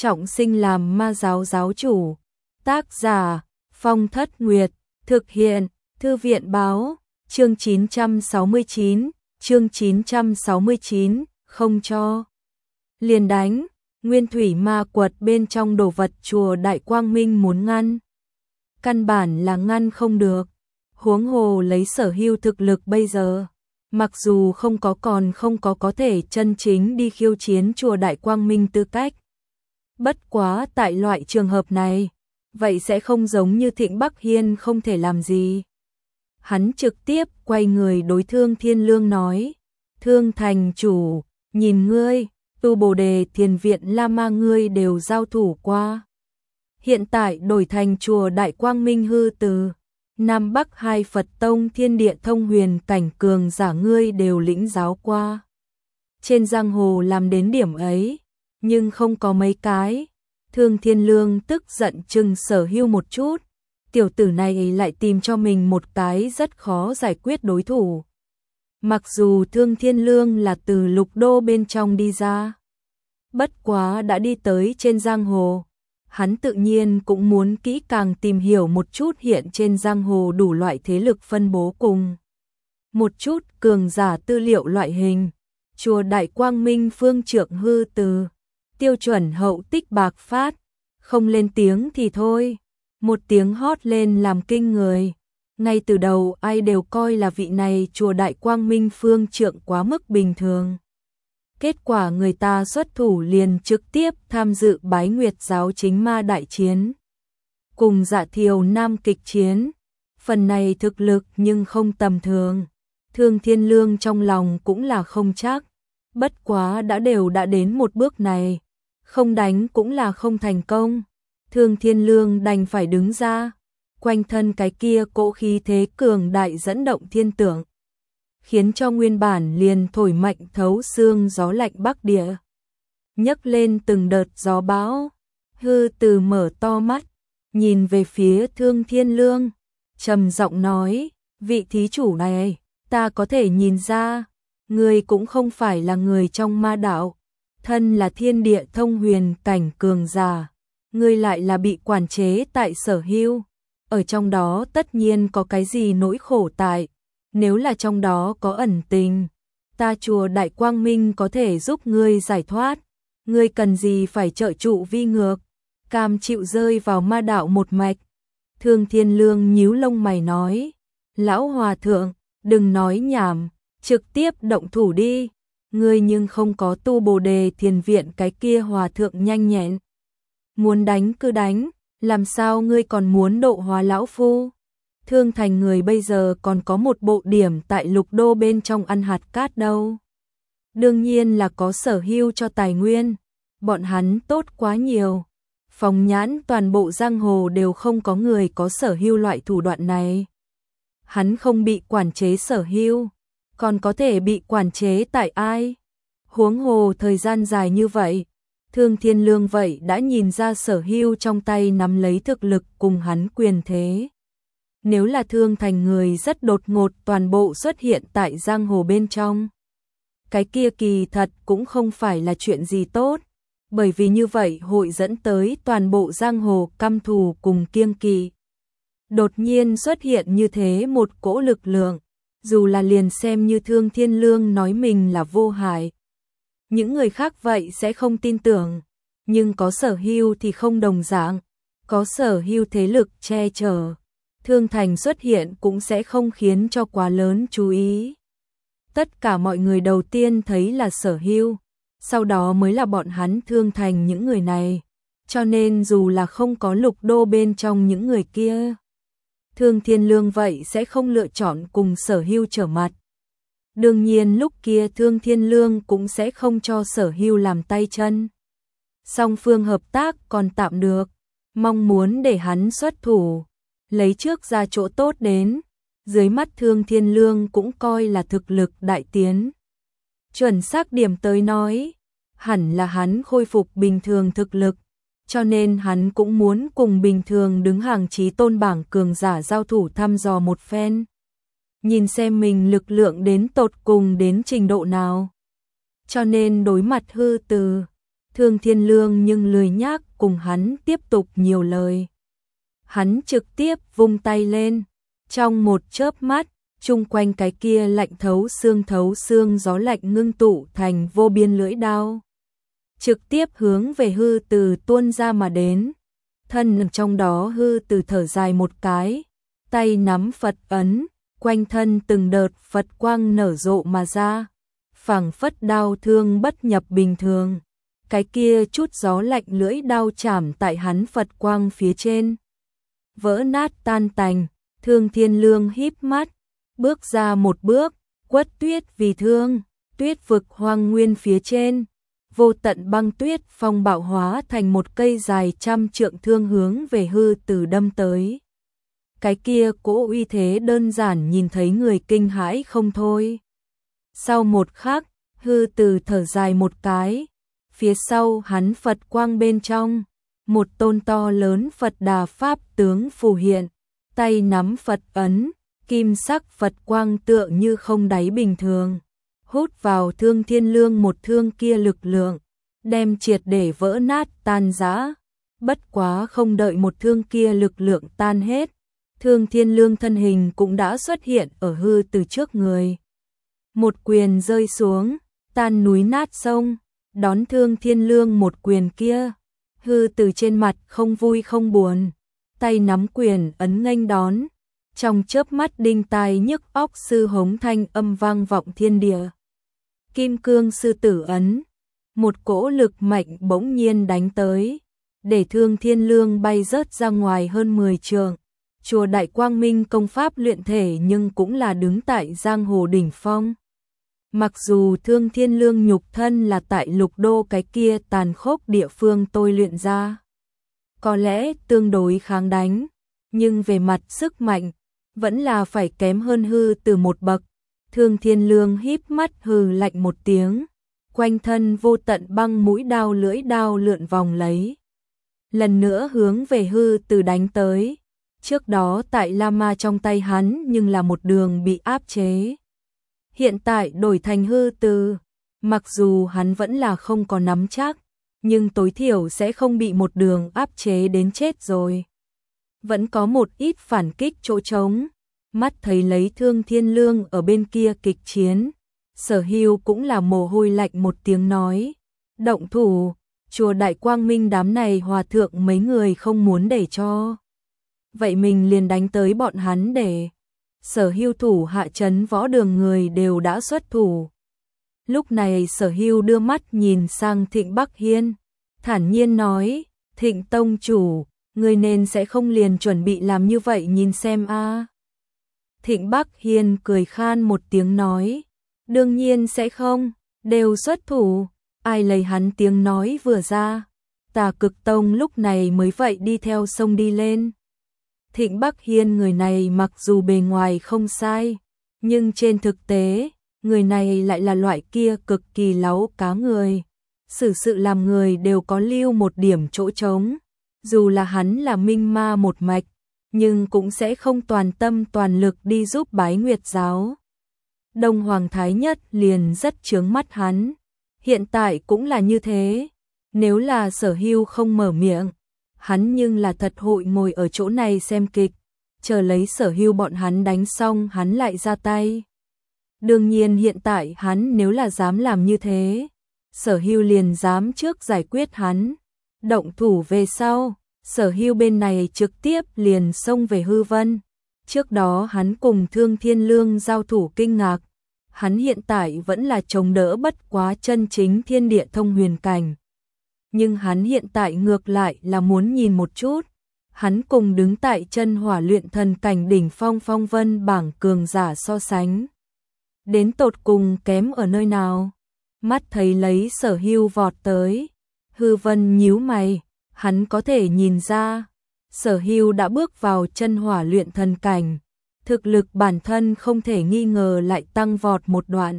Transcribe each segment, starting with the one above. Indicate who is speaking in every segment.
Speaker 1: trọng sinh làm ma giáo giáo chủ. Tác giả Phong Thất Nguyệt. Thực hiện Thư viện Báo. Chương 969, không cho liền đánh. Nguyên thủy ma quật bên trong đồ vật chùa Đại Quang Minh muốn ngăn, căn bản là ngăn không được. Huống hồ lấy Sở Hưu thực lực bây giờ, mặc dù còn không có thể chân chính đi khiêu chiến chùa Đại Quang Minh tư cách. Bất quá tại loại trường hợp này, vậy sẽ không giống như Thịnh Bắc Hiên không thể làm gì. Hắn trực tiếp quay người đối Thương Thiên Lương nói, Thương thành chủ, nhìn ngươi, Tu Bồ Đề Thiền Viện La Ma ngươi đều giao thủ qua. Hiện tại đổi thành chùa Đại Quang Minh hư từ, Nam Bắc hai Phật Tông Thiên Địa Thông Huyền cảnh cường giả ngươi đều lĩnh giáo qua. Trên giang hồ làm đến điểm ấy, nhưng không có mấy cái. Thương Thiên Lương tức giận chừng Sở Hưu một chút, tiểu tử này lại tìm cho mình một cái rất khó giải quyết đối thủ. Mặc dù Thương Thiên Lương là từ Lục Đô bên trong đi ra, bất quá đã đi tới trên giang hồ, hắn tự nhiên cũng muốn kỹ càng tìm hiểu một chút hiện trên giang hồ đủ loại thế lực phân bố cùng một chút cường giả tư liệu loại hình. Chùa Đại Quang Minh phương trượng hư từ, tiêu chuẩn hậu tích bạc phát, không lên tiếng thì thôi, một tiếng hót lên làm kinh người. Ngay từ đầu ai đều coi là vị này chùa Đại Quang Minh phương trượng quá mức bình thường. Kết quả người ta xuất thủ liền trực tiếp tham dự Bái Nguyệt giáo chính ma đại chiến, cùng Dạ Thiều Nam kịch chiến. Phần này thực lực nhưng không tầm thường. Thương Thiên Lương trong lòng cũng là không chắc, bất quá đã đến một bước này, không đánh cũng là không thành công. Thương Thiên Lương đành phải đứng ra, quanh thân cái kia cỗ khí thế cường đại dẫn động thiên tượng, khiến cho nguyên bản liền thổi mạnh thấu xương gió lạnh Bắc Địa nhấc lên từng đợt gió bão. Hư từ mở to mắt, nhìn về phía Thương Thiên Lương, trầm giọng nói, vị thí chủ này, ta có thể nhìn ra, ngươi cũng không phải là người trong ma đạo, thân là Thiên Địa Thông Huyền cảnh cường giả, ngươi lại là bị quản chế tại Sở Hưu, ở trong đó tất nhiên có cái gì nỗi khổ tại, nếu là trong đó có ẩn tình, ta chùa Đại Quang Minh có thể giúp ngươi giải thoát, ngươi cần gì phải trợ trụ vi ngược, cam chịu rơi vào ma đạo một mạch. Thương Thiên Lương nhíu lông mày nói, lão hòa thượng, đừng nói nhảm, trực tiếp động thủ đi, ngươi nhưng không có Tu Bồ Đề Thiền Viện cái kia hòa thượng nhanh nhẹn. Muốn đánh cứ đánh, làm sao ngươi còn muốn độ hóa lão phu? Thương thành người bây giờ còn có một bộ điểm tại Lục Đô bên trong ăn hạt cát đâu. Đương nhiên là có Sở Hưu cho tài nguyên, bọn hắn tốt quá nhiều. Phóng nhãn toàn bộ giang hồ đều không có người có Sở Hưu loại thủ đoạn này. Hắn không bị quản chế Sở Hưu, còn có thể bị quản chế tại ai? Huống hồ thời gian dài như vậy, Thương Thiên Lương vậy đã nhìn ra Sở Hưu trong tay nắm lấy thực lực cùng hắn quyền thế. Nếu là Thương thành người rất đột ngột toàn bộ xuất hiện tại giang hồ bên trong, cái kia kỳ thật cũng không phải là chuyện gì tốt, bởi vì như vậy hội dẫn tới toàn bộ giang hồ căm thù cùng kiêng kỵ. Đột nhiên xuất hiện như thế một cỗ lực lượng, dù là liền xem như Thương Thiên Lương nói mình là vô hại, những người khác vậy sẽ không tin tưởng, nhưng có Sở Hưu thì không đồng dạng, có Sở Hưu thế lực che chở, Thương thành xuất hiện cũng sẽ không khiến cho quá lớn chú ý. Tất cả mọi người đầu tiên thấy là Sở Hưu, sau đó mới là bọn hắn Thương thành những người này, cho nên dù là không có Lục Đô bên trong những người kia, Thương Thiên Lương vậy sẽ không lựa chọn cùng Sở Hưu trở mặt. Đương nhiên lúc kia Thương Thiên Lương cũng sẽ không cho Sở Hưu làm tay chân. Song phương hợp tác còn tạm được, mong muốn để hắn xuất thủ, lấy trước ra chỗ tốt đến, dưới mắt Thương Thiên Lương cũng coi là thực lực đại tiến. Chuẩn xác điểm tới nói, hẳn là hắn khôi phục bình thường thực lực, cho nên hắn cũng muốn cùng bình thường đứng hàng chí tôn bảng cường giả giao thủ thăm dò một phen. Nhìn xem mình lực lượng đến tột cùng đến trình độ nào. Cho nên đối mặt hư từ, Thương Thiên Lương nhưng lười nhác cùng hắn tiếp tục nhiều lời. Hắn trực tiếp vung tay lên, trong một chớp mắt, chung quanh cái kia lạnh thấu xương gió lạnh ngưng tụ thành vô biên lưỡi đao. Trực tiếp hướng về Hư Từ tuôn ra mà đến. Thân trong đó Hư Từ thở dài một cái, tay nắm Phật ấn, quanh thân từng đợt Phật quang nở rộ mà ra, phảng phất đao thương bất nhập bình thường. Cái kia chút gió lạnh lưỡi đao chạm tại hắn Phật quang phía trên, vỡ nát tan tành. Thương Thiên Lương híp mắt, bước ra một bước, quất tuyết vì thương, tuyết vực hoang nguyên phía trên, vô tận băng tuyết phong bạo hóa thành một cây dài 100 trượng thương hướng về Hư Từ đâm tới. Cái kia cỗ uy thế đơn giản nhìn thấy người kinh hãi không thôi. Sau một khắc, Hư Từ thở dài một cái, phía sau hắn Phật quang bên trong, một tôn to lớn Phật Đà Pháp tướng phù hiện, tay nắm Phật ấn, kim sắc Phật quang tựa như không đáy bình thường, hút vào Thương Thiên Lương một thương kia lực lượng, đem triệt để vỡ nát tan rã. Bất quá không đợi một thương kia lực lượng tan hết, Thương Thiên Lương thân hình cũng đã xuất hiện ở Hư Từ trước người. Một quyền rơi xuống, tan núi nát sông, đón Thương Thiên Lương một quyền kia. Hư Từ trên mặt không vui không buồn, tay nắm quyền ấn nghênh đón, trong chớp mắt đinh tai nhức óc sư hống thanh âm vang vọng thiên địa. Kim cương sư tử ấn, một cỗ lực mạnh bỗng nhiên đánh tới, để Thương Thiên Lương bay rớt ra ngoài hơn 10 trượng. Chùa Đại Quang Minh công pháp luyện thể nhưng cũng là đứng tại giang hồ đỉnh phong. Mặc dù Thương Thiên Lương nhục thân là tại Lục Đô cái kia tàn khốc địa phương tôi luyện ra, có lẽ tương đối kháng đánh, nhưng về mặt sức mạnh, vẫn là phải kém hơn Hư Từ một bậc. Thương Thiên Lương híp mắt hừ lạnh một tiếng, quanh thân vô tận băng mũi đao lưỡi đao lượn vòng lấy, lần nữa hướng về Hư Từ đánh tới. Trước đó tại La Ma trong tay hắn nhưng là một đường bị áp chế. Hiện tại đổi thành Hư Từ, mặc dù hắn vẫn là không có nắm chắc, nhưng tối thiểu sẽ không bị một đường áp chế đến chết rồi. Vẫn có một ít phản kích chỗ trống, mắt thấy lấy Thương Thiên Lương ở bên kia kịch chiến. Sở Hưu cũng là mồ hôi lạnh một tiếng nói, động thủ, chùa Đại Quang Minh đám này hòa thượng mấy người không muốn để cho. Vậy mình liền đánh tới bọn hắn để. Sở Hưu thủ hạ trấn võ đường người đều đã xuất thủ. Lúc này Sở Hưu đưa mắt nhìn sang Thịnh Bắc Hiên, thản nhiên nói, Thịnh tông chủ, người nên sẽ không liền chuẩn bị làm như vậy nhìn xem a. Thịnh Bắc Hiên cười khan một tiếng nói, đương nhiên sẽ không, đều xuất thủ. Ai lấy hắn tiếng nói vừa ra, Tà Cực Tông lúc này mới vậy đi theo sông đi lên. Thịnh Bắc Hiên người này mặc dù bề ngoài không sai, nhưng trên thực tế, người này lại là loại kia cực kỳ láu cá người. Xử sự làm người đều có lưu một điểm chỗ trống, dù là hắn là minh ma một mạch, nhưng cũng sẽ không toàn tâm toàn lực đi giúp Bái Nguyệt giáo. Đông Hoàng Thái Nhất liền rất chướng mắt hắn, hiện tại cũng là như thế, nếu là Sở Hưu không mở miệng, hắn nhưng là thật hội ngồi ở chỗ này xem kịch, chờ lấy Sở Hưu bọn hắn đánh xong hắn lại ra tay. Đương nhiên hiện tại hắn nếu là dám làm như thế, Sở Hưu liền dám trước giải quyết hắn. Động thủ về sau, Sở Hưu bên này trực tiếp liền xông về Hư Vân. Trước đó hắn cùng Thương Thiên Lương giao thủ kinh ngạc, hắn hiện tại vẫn là chống đỡ bất quá chân chính thiên địa thông huyền cảnh. Nhưng hắn hiện tại ngược lại là muốn nhìn một chút, hắn cùng đứng tại chân hỏa luyện thần cảnh đỉnh phong phong vân bảng cường giả so sánh. Đến tột cùng kém ở nơi nào? Mắt thấy lấy Sở Hưu vọt tới, Hư Vân nhíu mày, hắn có thể nhìn ra, Sở Hưu đã bước vào chân hỏa luyện thần cảnh, thực lực bản thân không thể nghi ngờ lại tăng vọt một đoạn.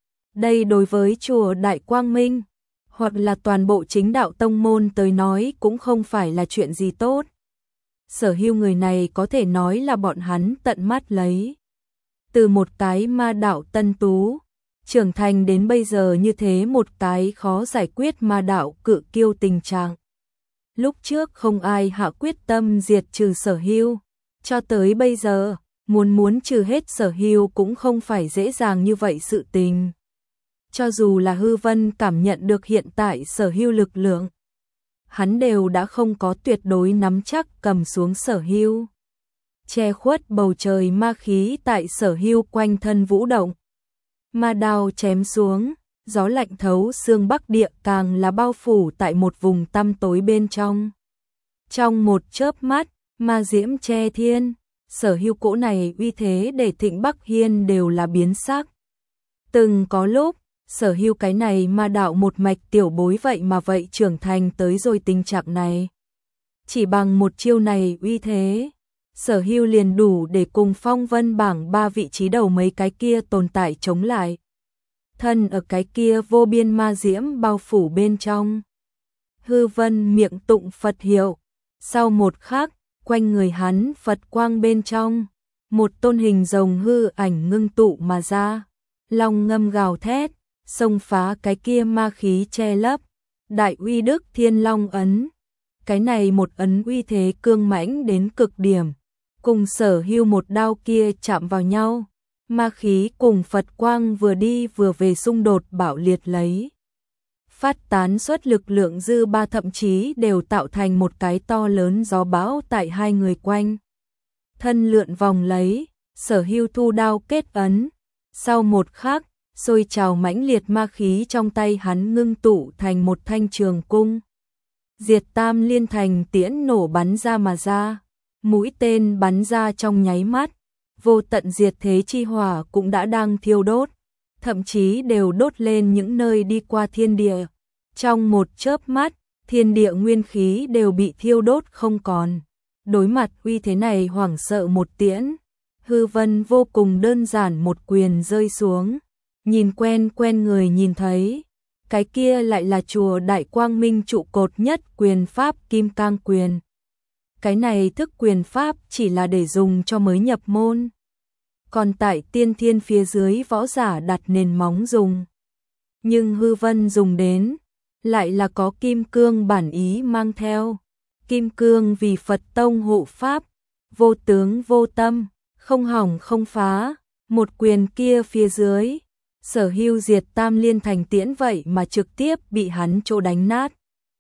Speaker 1: Đây đối với chùa Đại Quang Minh, hoặc là toàn bộ chính đạo tông môn tới nói cũng không phải là chuyện gì tốt. Sở Hưu người này có thể nói là bọn hắn tận mắt lấy. Từ một cái ma đạo tân tú, trưởng thành đến bây giờ như thế một cái khó giải quyết ma đạo cự kiêu tình trạng. Lúc trước không ai hạ quyết tâm diệt trừ Sở Hưu, cho tới bây giờ, muốn trừ hết Sở Hưu cũng không phải dễ dàng như vậy sự tình. Cho dù là Hư Vân cảm nhận được hiện tại Sở Hưu lực lượng, hắn đều đã không có tuyệt đối nắm chắc cầm xuống Sở Hưu. Che khuất bầu trời ma khí tại Sở Hưu quanh thân vũ động. Ma đao chém xuống, gió lạnh thấu xương Bắc Địa càng là bao phủ tại một vùng tăm tối bên trong. Trong một chớp mắt, ma diễm che thiên, Sở Hưu cỗ này uy thế để Thịnh Bắc Hiên đều là biến sắc. Từng có lúc, Sở Hưu cái này ma đạo một mạch tiểu bối vậy mà vậy trưởng thành tới rồi tình trạng này. Chỉ bằng một chiêu này uy thế, Sở Hưu liền đủ để cùng phong vân bảng 3 vị trí đầu mấy cái kia tồn tại chống lại. Thân ở cái kia vô biên ma diễm bao phủ bên trong. Hư Vân miệng tụng Phật hiệu, sau một khắc, quanh người hắn Phật quang bên trong, một tôn hình rồng hư ảnh ngưng tụ mà ra, long ngâm gào thét, xông phá cái kia ma khí che lấp, đại uy đức thiên long ấn. Cái này một ấn uy thế cương mãnh đến cực điểm, cùng Sở Hưu một đao kia chạm vào nhau, ma khí cùng Phật quang vừa đi vừa về xung đột bạo liệt lấy. Phát tán xuất lực lượng dư ba thậm chí đều tạo thành một cái to lớn gió bão tại hai người quanh. Thân lượn vòng lấy, Sở Hưu thu đao kết ấn, sau một khắc, sôi trào mãnh liệt ma khí trong tay hắn ngưng tụ thành một thanh trường cung. Diệt Tam Liên Thành tiễn nổ bắn ra mà ra, mũi tên bắn ra trong nháy mắt, vô tận diệt thế chi hỏa cũng đã đang thiêu đốt, thậm chí đều đốt lên những nơi đi qua thiên địa. Trong một chớp mắt, thiên địa nguyên khí đều bị thiêu đốt không còn. Đối mặt uy thế này hoảng sợ một tiễn, Hư Vân vô cùng đơn giản một quyền rơi xuống, nhìn quen người nhìn thấy, cái kia lại là chùa Đại Quang Minh trụ cột nhất quyền pháp Kim Cang quyền. Cái này thức quyền pháp chỉ là để dùng cho mới nhập môn, còn tại tiên thiên phía dưới võ giả đặt nền móng dùng. Nhưng Hư Vân dùng đến, lại là có kim cương bản ý mang theo. Kim cương vì Phật tông hộ pháp, vô tướng vô tâm, không hỏng không phá, một quyền kia phía dưới, Sở Hưu diệt Tam Liên Thành tiễn vậy mà trực tiếp bị hắn chỗ đánh nát.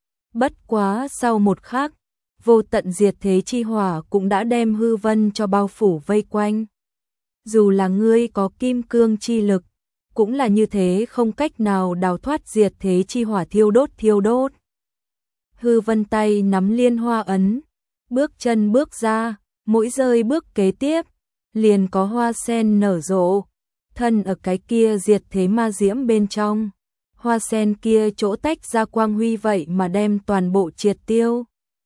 Speaker 1: Bất quá sau một khắc, vô tận diệt thế chi hỏa cũng đã đem Hư Vân cho bao phủ vây quanh. Dù là ngươi có kim cương chi lực, cũng là như thế không cách nào đào thoát diệt thế chi hỏa thiêu đốt. Hư Vân tay nắm liên hoa ấn, bước chân bước ra, mỗi rơi bước kế tiếp, liền có hoa sen nở rộ, thân ở cái kia diệt thế ma diễm bên trong. Hoa sen kia chỗ tách ra quang huy vậy mà đem toàn bộ triệt tiêu.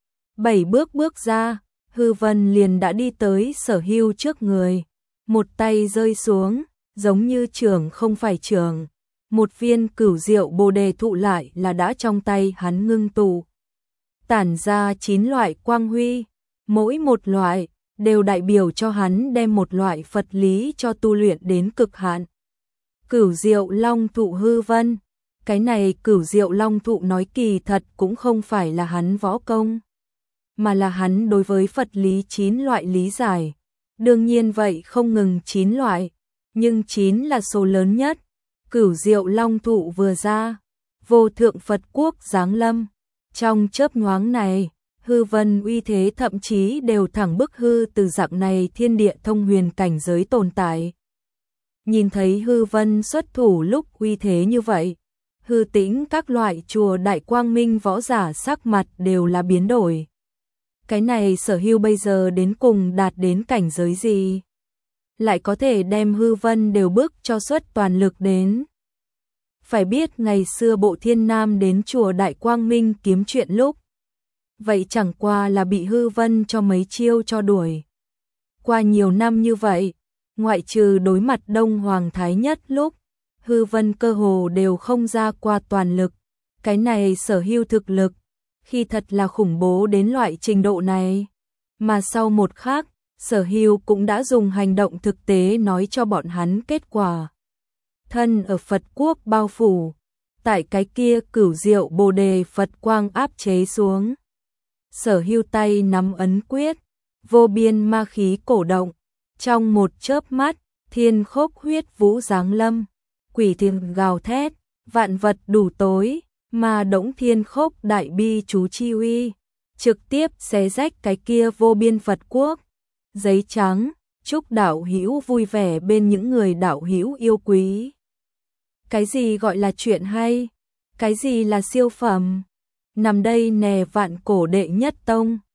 Speaker 1: 7 bước ra, Hư Vân liền đã đi tới Sở Hưu trước người, một tay rơi xuống, giống như trưởng không phải trưởng, một viên cửu diệu bồ đề thụ lại là đã trong tay hắn ngưng tụ. Tản ra 9 loại quang huy, mỗi một loại đều đại biểu cho hắn đem một loại Phật lý cho tu luyện đến cực hạn. Cửu diệu long thụ Hư Vân, cái này cửu diệu long thụ nói kỳ thật cũng không phải là hắn võ công, mà là hắn đối với Phật lý 9 loại lý giải. Đương nhiên vậy không ngừng 9 loại, nhưng 9 là số lớn nhất. Cửu diệu long thụ vừa ra, vô thượng Phật quốc giáng lâm. Trong chớp nhoáng này, Hư Vân uy thế thậm chí đều thẳng bức hư từ dạng này thiên địa thông huyền cảnh giới tồn tại. Nhìn thấy Hư Vân xuất thủ lúc uy thế như vậy, Hư Tĩnh các loại chùa Đại Quang Minh võ giả sắc mặt đều là biến đổi. Cái này Sở Hưu bây giờ đến cùng đạt đến cảnh giới gì? Lại có thể đem Hư Vân đều bước cho xuất toàn lực đến. Phải biết ngày xưa Bộ Thiên Nam đến chùa Đại Quang Minh kiếm chuyện lúc, vậy chẳng qua là bị Hư Vân cho mấy chiêu cho đuổi. Qua nhiều năm như vậy, ngoại trừ đối mặt Đông Hoàng Thái Nhất lúc, Hư Vân cơ hồ đều không ra qua toàn lực. Cái này Sở Hưu thực lực, khi thật là khủng bố đến loại trình độ này. Mà sau một khắc, Sở Hưu cũng đã dùng hành động thực tế nói cho bọn hắn kết quả. thân ở Phật quốc bao phủ, tại cái kia cửu diệu Bồ đề Phật quang áp chế xuống. Sở Hưu tay nắm ấn quyết, vô biên ma khí cổ động, trong một chớp mắt, thiên khốc huyết vũ giáng lâm, quỷ thiềm gào thét, vạn vật đủ tối, mà đỗng thiên khốc đại bi chú chi uy, trực tiếp xé rách cái kia vô biên Phật quốc. Giấy trắng, chúc đạo hữu vui vẻ bên những người đạo hữu yêu quý. Cái gì gọi là chuyện hay? Cái gì là siêu phẩm? Nằm đây nè vạn cổ đệ nhất tông.